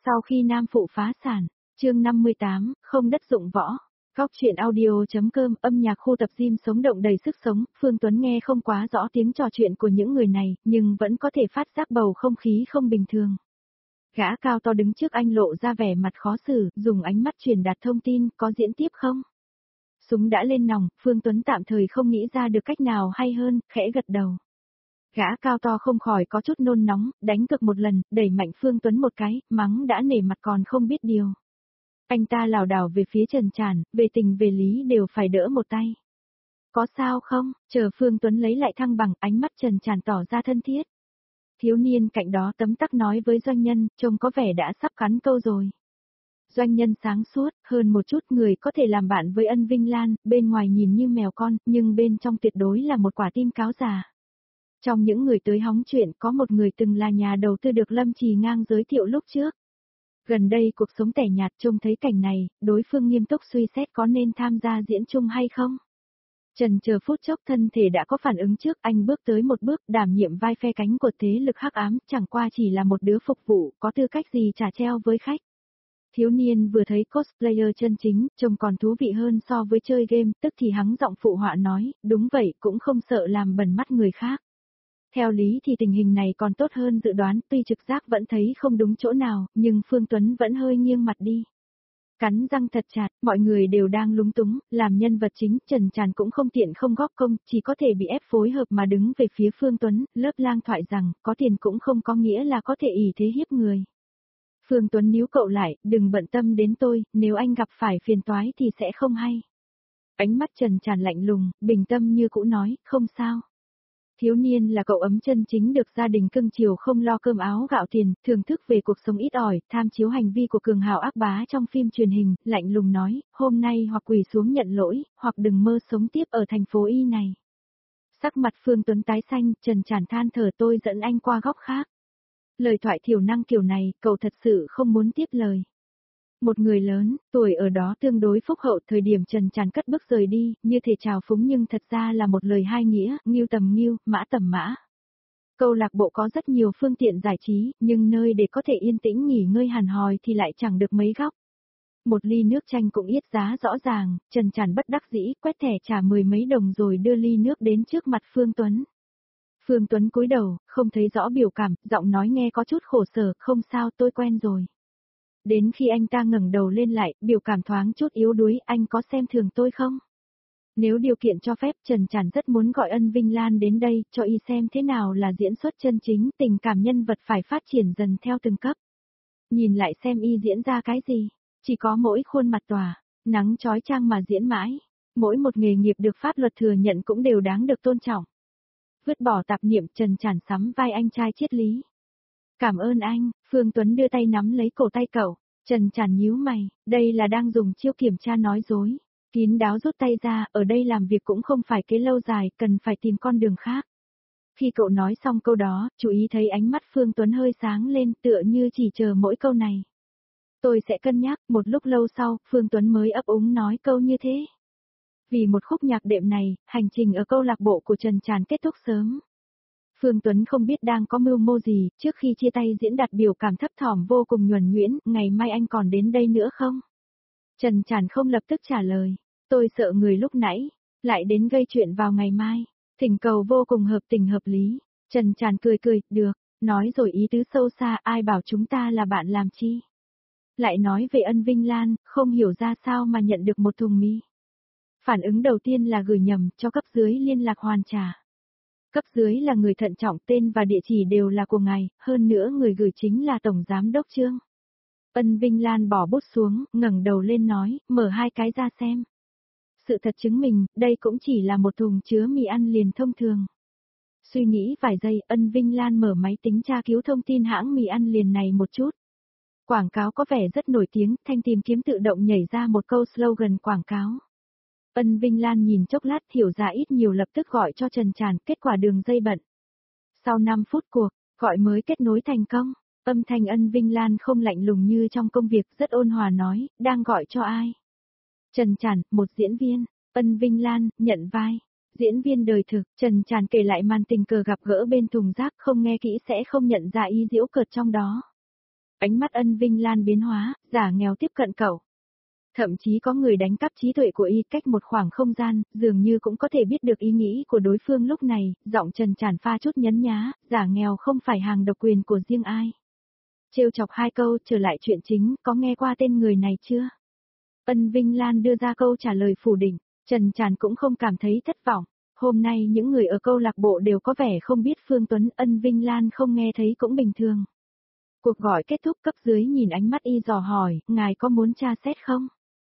Sau khi nam phụ phá sản, chương 58, không đất dụng võ. Góc chuyện audio.com âm nhạc khu tập gym sống động đầy sức sống, Phương Tuấn nghe không quá rõ tiếng trò chuyện của những người này, nhưng vẫn có thể phát giác bầu không khí không bình thường. Gã cao to đứng trước anh lộ ra vẻ mặt khó xử, dùng ánh mắt truyền đạt thông tin, có diễn tiếp không? Súng đã lên nòng, Phương Tuấn tạm thời không nghĩ ra được cách nào hay hơn, khẽ gật đầu. Gã cao to không khỏi có chút nôn nóng, đánh cực một lần, đẩy mạnh Phương Tuấn một cái, mắng đã nể mặt còn không biết điều. Anh ta lảo đảo về phía Trần Tràn, về tình về lý đều phải đỡ một tay. Có sao không? Chờ Phương Tuấn lấy lại thăng bằng, ánh mắt Trần Tràn tỏ ra thân thiết. Thiếu niên cạnh đó tấm tắc nói với doanh nhân, trông có vẻ đã sắp cắn câu rồi. Doanh nhân sáng suốt, hơn một chút người có thể làm bạn với Ân Vinh Lan, bên ngoài nhìn như mèo con, nhưng bên trong tuyệt đối là một quả tim cáo già. Trong những người tới hóng chuyện có một người từng là nhà đầu tư được Lâm Trì Ngang giới thiệu lúc trước. Gần đây cuộc sống tẻ nhạt trông thấy cảnh này, đối phương nghiêm túc suy xét có nên tham gia diễn chung hay không. Trần chờ phút chốc thân thể đã có phản ứng trước, anh bước tới một bước đảm nhiệm vai phe cánh của thế lực hắc ám, chẳng qua chỉ là một đứa phục vụ, có tư cách gì trả treo với khách. Thiếu niên vừa thấy cosplayer chân chính, trông còn thú vị hơn so với chơi game, tức thì hắng giọng phụ họa nói, đúng vậy, cũng không sợ làm bẩn mắt người khác. Theo lý thì tình hình này còn tốt hơn dự đoán, tuy trực giác vẫn thấy không đúng chỗ nào, nhưng Phương Tuấn vẫn hơi nghiêng mặt đi. Cắn răng thật chặt, mọi người đều đang lúng túng, làm nhân vật chính, Trần Tràn cũng không tiện không góp công, chỉ có thể bị ép phối hợp mà đứng về phía Phương Tuấn, lớp lang thoại rằng, có tiền cũng không có nghĩa là có thể ỷ thế hiếp người. Phương Tuấn níu cậu lại, đừng bận tâm đến tôi, nếu anh gặp phải phiền toái thì sẽ không hay. Ánh mắt Trần Tràn lạnh lùng, bình tâm như cũ nói, không sao. Thiếu niên là cậu ấm chân chính được gia đình cưng chiều không lo cơm áo gạo tiền, thưởng thức về cuộc sống ít ỏi, tham chiếu hành vi của cường hào ác bá trong phim truyền hình, lạnh lùng nói, hôm nay hoặc quỳ xuống nhận lỗi, hoặc đừng mơ sống tiếp ở thành phố Y này. Sắc mặt Phương Tuấn tái xanh, Trần Tràn than thở tôi dẫn anh qua góc khác. Lời thoại thiểu năng kiểu này, cậu thật sự không muốn tiếp lời. Một người lớn, tuổi ở đó tương đối phúc hậu, thời điểm Trần Tràn cất bước rời đi, như thể chào phúng nhưng thật ra là một lời hai nghĩa, ngưu tầm ngưu, mã tầm mã. Câu lạc bộ có rất nhiều phương tiện giải trí, nhưng nơi để có thể yên tĩnh nghỉ ngơi hàn hòi thì lại chẳng được mấy góc. Một ly nước chanh cũng yết giá rõ ràng, Trần Tràn bất đắc dĩ, quét thẻ trả mười mấy đồng rồi đưa ly nước đến trước mặt Phương Tuấn. Phương Tuấn cúi đầu, không thấy rõ biểu cảm, giọng nói nghe có chút khổ sở, không sao tôi quen rồi. Đến khi anh ta ngẩng đầu lên lại, biểu cảm thoáng chút yếu đuối, anh có xem thường tôi không? Nếu điều kiện cho phép, Trần Tràn rất muốn gọi Ân Vinh Lan đến đây, cho y xem thế nào là diễn xuất chân chính, tình cảm nhân vật phải phát triển dần theo từng cấp. Nhìn lại xem y diễn ra cái gì, chỉ có mỗi khuôn mặt tỏa, nắng chói chang mà diễn mãi, mỗi một nghề nghiệp được pháp luật thừa nhận cũng đều đáng được tôn trọng. Vứt bỏ tạp niệm, Trần Tràn sắm vai anh trai triết lý. Cảm ơn anh, Phương Tuấn đưa tay nắm lấy cổ tay cậu, Trần Tràn nhíu mày, đây là đang dùng chiêu kiểm tra nói dối. Kín đáo rút tay ra, ở đây làm việc cũng không phải kế lâu dài, cần phải tìm con đường khác. Khi cậu nói xong câu đó, chú ý thấy ánh mắt Phương Tuấn hơi sáng lên tựa như chỉ chờ mỗi câu này. Tôi sẽ cân nhắc, một lúc lâu sau, Phương Tuấn mới ấp úng nói câu như thế. Vì một khúc nhạc đệm này, hành trình ở câu lạc bộ của Trần Tràn kết thúc sớm. Phương Tuấn không biết đang có mưu mô gì, trước khi chia tay diễn đạt biểu cảm thấp thỏm vô cùng nhuần nhuyễn, ngày mai anh còn đến đây nữa không? Trần Tràn không lập tức trả lời, tôi sợ người lúc nãy, lại đến gây chuyện vào ngày mai, thỉnh cầu vô cùng hợp tình hợp lý. Trần Tràn cười cười, được, nói rồi ý tứ sâu xa, ai bảo chúng ta là bạn làm chi? Lại nói về Ân Vinh Lan, không hiểu ra sao mà nhận được một thùng mì. Phản ứng đầu tiên là gửi nhầm, cho cấp dưới liên lạc hoàn trả. Cấp dưới là người thận trọng, tên và địa chỉ đều là của ngài, hơn nữa người gửi chính là Tổng Giám Đốc Trương. Ân Vinh Lan bỏ bút xuống, ngẩng đầu lên nói, mở hai cái ra xem. Sự thật chứng minh, đây cũng chỉ là một thùng chứa mì ăn liền thông thường. Suy nghĩ vài giây, Ân Vinh Lan mở máy tính tra cứu thông tin hãng mì ăn liền này một chút. Quảng cáo có vẻ rất nổi tiếng, thanh tìm kiếm tự động nhảy ra một câu slogan quảng cáo. Ân Vinh Lan nhìn chốc lát hiểu ra ít nhiều lập tức gọi cho Trần Tràn, kết quả đường dây bận. Sau 5 phút cuộc, gọi mới kết nối thành công. Âm thanh Ân Vinh Lan không lạnh lùng như trong công việc, rất ôn hòa nói, đang gọi cho ai? Trần Tràn, một diễn viên. Ân Vinh Lan, nhận vai. Diễn viên đời thực, Trần Tràn kể lại màn tình cờ gặp gỡ bên thùng rác, không nghe kỹ sẽ không nhận ra ý giễu cợt trong đó. Ánh mắt Ân Vinh Lan biến hóa, giả nghèo tiếp cận cậu. Thậm chí có người đánh cắp trí tuệ của y cách một khoảng không gian, dường như cũng có thể biết được ý nghĩ của đối phương lúc này, giọng Trần Tràn pha chút nhấn nhá, giả nghèo không phải hàng độc quyền của riêng ai. Trêu chọc hai câu, trở lại chuyện chính, có nghe qua tên người này chưa? Ân Vinh Lan đưa ra câu trả lời phủ định, Trần Tràn cũng không cảm thấy thất vọng. Hôm nay những người ở câu lạc bộ đều có vẻ không biết Phương Tuấn, Ân Vinh Lan không nghe thấy cũng bình thường. Cuộc gọi kết thúc, cấp dưới nhìn ánh mắt y dò hỏi, ngài có muốn tra xét không?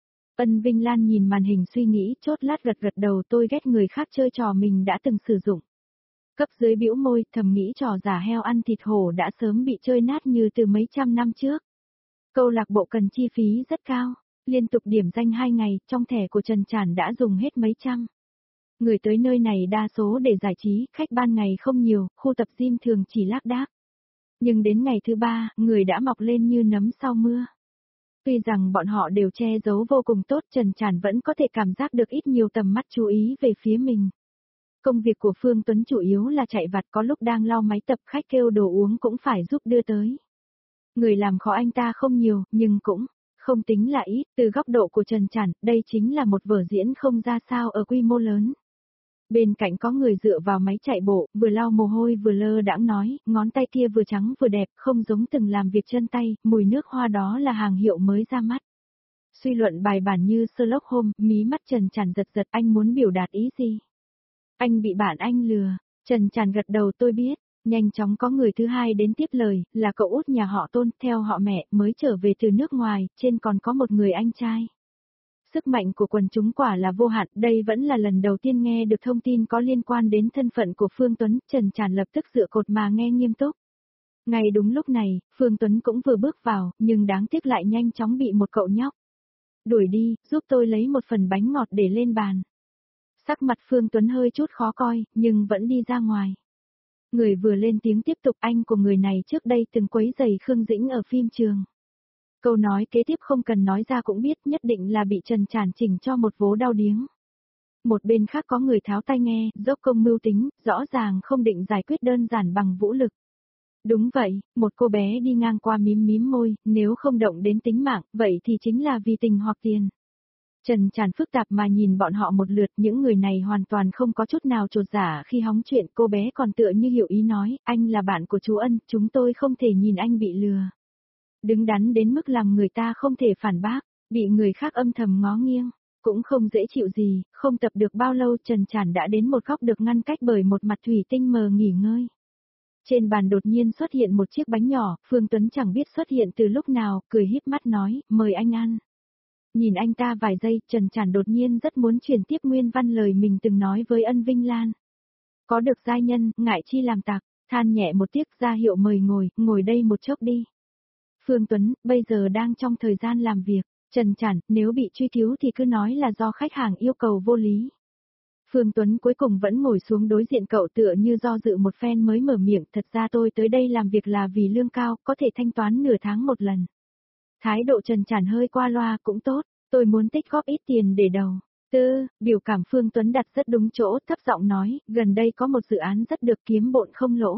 Ân Vinh Lan nhìn màn hình suy nghĩ, chốt lát gật gật đầu, tôi ghét người khác chơi trò mình đã từng sử dụng. Cấp dưới bĩu môi, thầm nghĩ trò giả heo ăn thịt hổ đã sớm bị chơi nát như từ mấy trăm năm trước. Câu lạc bộ cần chi phí rất cao, liên tục điểm danh 2 ngày, trong thẻ của Trần Tràn đã dùng hết mấy trăm. Người tới nơi này đa số để giải trí, khách ban ngày không nhiều, khu tập gym thường chỉ lác đác. Nhưng đến ngày thứ 3, người đã mọc lên như nấm sau mưa. Tuy rằng bọn họ đều che giấu vô cùng tốt, Trần Tràn vẫn có thể cảm giác được ít nhiều tầm mắt chú ý về phía mình. Công việc của Phương Tuấn chủ yếu là chạy vặt, có lúc đang lau máy tập khách kêu đồ uống cũng phải giúp đưa tới. Người làm khó anh ta không nhiều, nhưng cũng không tính là ít, từ góc độ của Trần Tràn, đây chính là một vở diễn không ra sao ở quy mô lớn. Bên cạnh có người dựa vào máy chạy bộ, vừa lau mồ hôi vừa lơ đãng nói, ngón tay kia vừa trắng vừa đẹp, không giống từng làm việc chân tay, mùi nước hoa đó là hàng hiệu mới ra mắt. Suy luận bài bản như Sherlock Holmes, mí mắt Trần Tràn giật giật, anh muốn biểu đạt ý gì? Anh bị bạn anh lừa. Trần Tràn gật đầu, tôi biết. Nhanh chóng có người thứ hai đến tiếp lời, là cậu út nhà họ Tôn, theo họ mẹ, mới trở về từ nước ngoài, trên còn có một người anh trai. Sức mạnh của quần chúng quả là vô hạn, đây vẫn là lần đầu tiên nghe được thông tin có liên quan đến thân phận của Phương Tuấn, Trần Tràn lập tức dựa cột mà nghe nghiêm túc. Ngay đúng lúc này, Phương Tuấn cũng vừa bước vào, nhưng đáng tiếc lại nhanh chóng bị một cậu nhóc đuổi đi, giúp tôi lấy một phần bánh ngọt để lên bàn. Sắc mặt Phương Tuấn hơi chút khó coi, nhưng vẫn đi ra ngoài. Người vừa lên tiếng tiếp tục, anh của người này trước đây từng quấy rầy Khương Dĩnh ở phim trường. Câu nói kế tiếp không cần nói ra cũng biết, nhất định là bị Trần Tràn chỉnh cho một vố đau điếng. Một bên khác có người tháo tai nghe, dốc công mưu tính, rõ ràng không định giải quyết đơn giản bằng vũ lực. Đúng vậy, một cô bé đi ngang qua mím mím môi, nếu không động đến tính mạng, vậy thì chính là vì tình hoặc tiền. Trần Tràn phức tạp mà nhìn bọn họ một lượt, những người này hoàn toàn không có chút nào chột dạ khi hóng chuyện, cô bé còn tựa như hiểu ý nói, anh là bạn của chú Ân, chúng tôi không thể nhìn anh bị lừa. Đứng đắn đến mức làm người ta không thể phản bác, bị người khác âm thầm ngó nghiêng, cũng không dễ chịu gì, không tập được bao lâu Trần Tràn đã đến một góc được ngăn cách bởi một mặt thủy tinh mờ nghỉ ngơi. Trên bàn đột nhiên xuất hiện một chiếc bánh nhỏ, Phương Tuấn chẳng biết xuất hiện từ lúc nào, cười híp mắt nói, mời anh ăn. Nhìn anh ta vài giây, Trần Tràn đột nhiên rất muốn truyền tiếp nguyên văn lời mình từng nói với Ân Vinh Lan. Có được giai nhân, ngại chi làm tặc, than nhẹ một tiếc ra hiệu mời ngồi đây một chốc đi. Phương Tuấn, bây giờ đang trong thời gian làm việc, Trần Tràn, nếu bị truy cứu thì cứ nói là do khách hàng yêu cầu vô lý. Phương Tuấn cuối cùng vẫn ngồi xuống đối diện cậu tựa như do dự một phen mới mở miệng, thật ra tôi tới đây làm việc là vì lương cao, có thể thanh toán nửa tháng một lần. Thái độ Trần Tràn hơi qua loa cũng tốt, tôi muốn tích góp ít tiền để đầu tư, biểu cảm Phương Tuấn đặt rất đúng chỗ, thấp giọng nói, gần đây có một dự án rất được kiếm bộn không lỗ.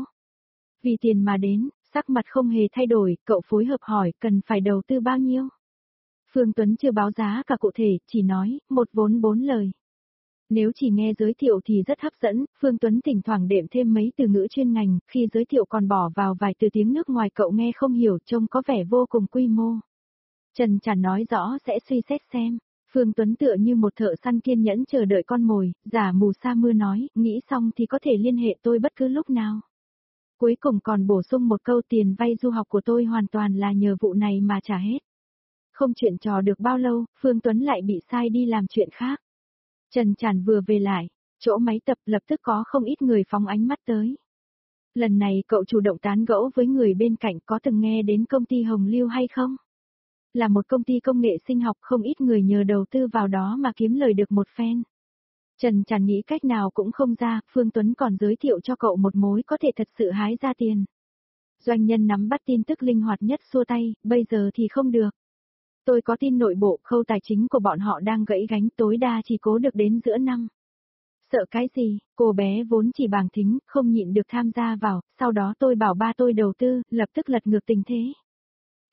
Vì tiền mà đến, sắc mặt không hề thay đổi, cậu phối hợp hỏi cần phải đầu tư bao nhiêu. Phương Tuấn chưa báo giá cả cụ thể, chỉ nói, một vốn 4 lời. Nếu chỉ nghe giới thiệu thì rất hấp dẫn, Phương Tuấn thỉnh thoảng đệm thêm mấy từ ngữ chuyên ngành, khi giới thiệu còn bỏ vào vài từ tiếng nước ngoài cậu nghe không hiểu, trông có vẻ vô cùng quy mô. Trần Tràn nói rõ sẽ suy xét xem. Phương Tuấn tựa như một thợ săn kiên nhẫn chờ đợi con mồi, giả mù sa mưa nói, nghĩ xong thì có thể liên hệ tôi bất cứ lúc nào. Cuối cùng còn bổ sung một câu, tiền vay du học của tôi hoàn toàn là nhờ vụ này mà trả hết. Không chuyện trò được bao lâu, Phương Tuấn lại bị sai đi làm chuyện khác. Trần Tràn vừa về lại, chỗ máy tập lập tức có không ít người phóng ánh mắt tới. Lần này cậu chủ động tán gẫu với người bên cạnh, có từng nghe đến công ty Hồng Lưu hay không? Là một công ty công nghệ sinh học, không ít người nhờ đầu tư vào đó mà kiếm lời được một phen. Trần Tràn nghĩ cách nào cũng không ra, Phương Tuấn còn giới thiệu cho cậu một mối có thể thật sự hái ra tiền. Doanh nhân nắm bắt tin tức linh hoạt nhất xua tay, bây giờ thì không được. Tôi có tin nội bộ, khâu tài chính của bọn họ đang gãy gánh, tối đa chỉ cố được đến giữa năm. Sợ cái gì, cô bé vốn chỉ bàng thính, không nhịn được tham gia vào, sau đó tôi bảo ba tôi đầu tư, lập tức lật ngược tình thế.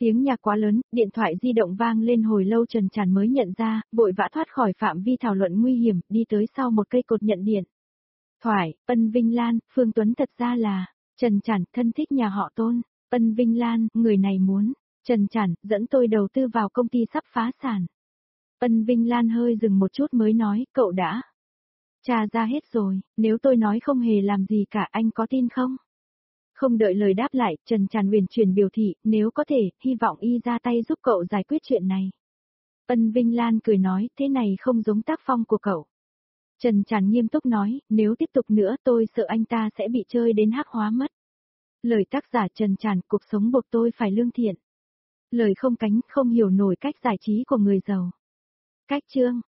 Tiếng nhạc quá lớn, điện thoại di động vang lên hồi lâu Trần Tràn mới nhận ra, vội vã thoát khỏi phạm vi thảo luận nguy hiểm, đi tới sau một cây cột nhận điện. Thoại, Ân Vinh Lan, Phương Tuấn thật ra là, Trần Tràn, thân thích nhà họ Tôn, Ân Vinh Lan, người này muốn, Trần Tràn, dẫn tôi đầu tư vào công ty sắp phá sản. Ân Vinh Lan hơi dừng một chút mới nói, cậu đã tra ra hết rồi, nếu tôi nói không hề làm gì cả anh có tin không? Không đợi lời đáp lại, Trần Tràn huyền chuyển biểu thị, nếu có thể, hy vọng y ra tay giúp cậu giải quyết chuyện này. Ân Vinh Lan cười nói, thế này không giống tác phong của cậu. Trần Tràn nghiêm túc nói, nếu tiếp tục nữa tôi sợ anh ta sẽ bị chơi đến hắc hóa mất. Lời tác giả Trần Tràn, cuộc sống buộc tôi phải lương thiện. Lời không cánh, không hiểu nổi cách giải trí của người giàu. Cách chương